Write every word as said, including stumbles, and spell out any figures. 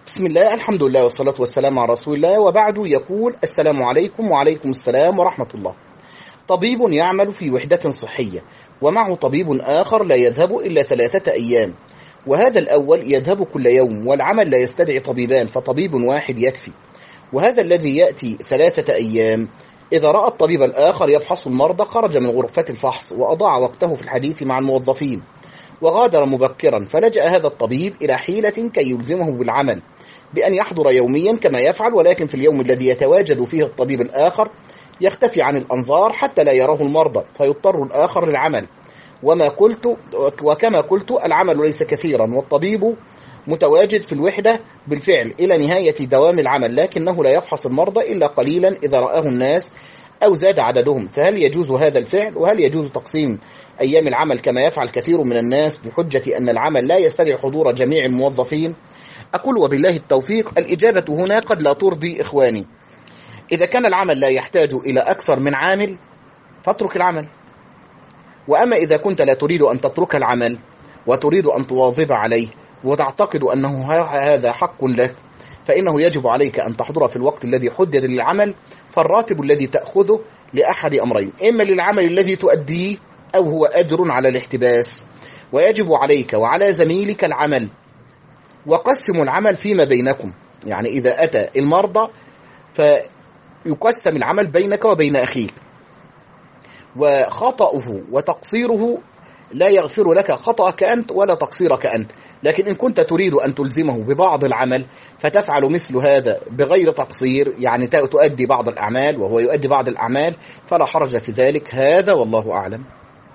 بسم الله، الحمد لله والصلاة والسلام على رسول الله، وبعد. يقول: السلام عليكم. وعليكم السلام ورحمة الله. طبيب يعمل في وحدة صحية ومعه طبيب آخر لا يذهب إلا ثلاثة أيام، وهذا الأول يذهب كل يوم، والعمل لا يستدعي طبيبان فطبيب واحد يكفي. وهذا الذي يأتي ثلاثة أيام إذا رأى الطبيب الآخر يفحص المرضى خرج من غرفة الفحص وأضاع وقته في الحديث مع الموظفين وغادر مبكرا، فلجأ هذا الطبيب إلى حيلة كي يلزمه بالعمل بأن يحضر يوميا كما يفعل، ولكن في اليوم الذي يتواجد فيه الطبيب الآخر يختفي عن الأنظار حتى لا يراه المرضى، فيضطر الآخر للعمل. وما قلت وكما قلت العمل ليس كثيرا، والطبيب متواجد في الوحدة بالفعل إلى نهاية دوام العمل، لكنه لا يفحص المرضى إلا قليلا إذا رآه الناس أو زاد عددهم. فهل يجوز هذا الفعل؟ وهل يجوز تقسيم أيام العمل كما يفعل كثير من الناس بحجة أن العمل لا يستدعي حضور جميع الموظفين؟ أقول وبالله التوفيق. الإجابة هنا قد لا ترضي إخواني. إذا كان العمل لا يحتاج إلى أكثر من عامل فاترك العمل، وأما إذا كنت لا تريد أن تترك العمل وتريد أن تواظب عليه وتعتقد أنه هذا حق لك، فإنه يجب عليك أن تحضر في الوقت الذي حدد للعمل، فالراتب الذي تأخذه لأحد أمرين: إما للعمل الذي تؤديه أو هو أجر على الاحتباس. ويجب عليك وعلى زميلك العمل، وقسموا العمل فيما بينكم. يعني إذا أتى المرضى فيقسم العمل بينك وبين أخيك، وخطأه وتقصيره لا يغفر لك خطأك أنت ولا تقصيرك أنت. لكن إن كنت تريد أن تلزمه ببعض العمل فتفعل مثل هذا بغير تقصير، يعني تؤدي بعض الأعمال وهو يؤدي بعض الأعمال، فلا حرج في ذلك. هذا والله أعلم.